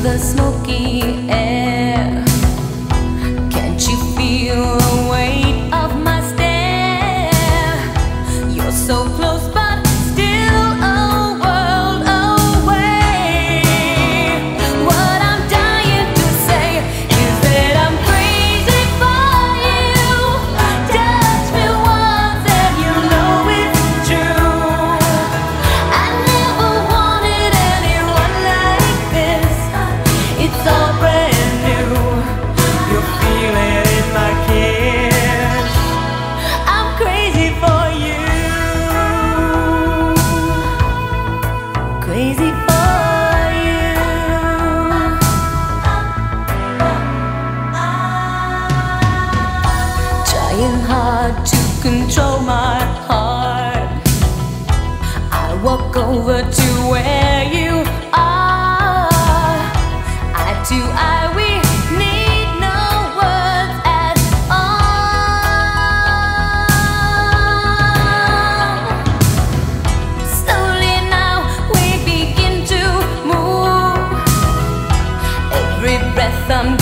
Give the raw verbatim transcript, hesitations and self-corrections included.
the smoky air. Can't you feel the weight of my stare? You're so close but still a world away. What I'm dying to say is that I'm crazy for you. Touch me once and you know it's true. I never wanted anyone like this. It's all brand new. You're feeling in my kiss. I'm crazy for you. Crazy for you. Trying hard to control my heart. I walk over to where you are. Eye to eye, we need no words at all. Slowly now we begin to move. Every breath I'm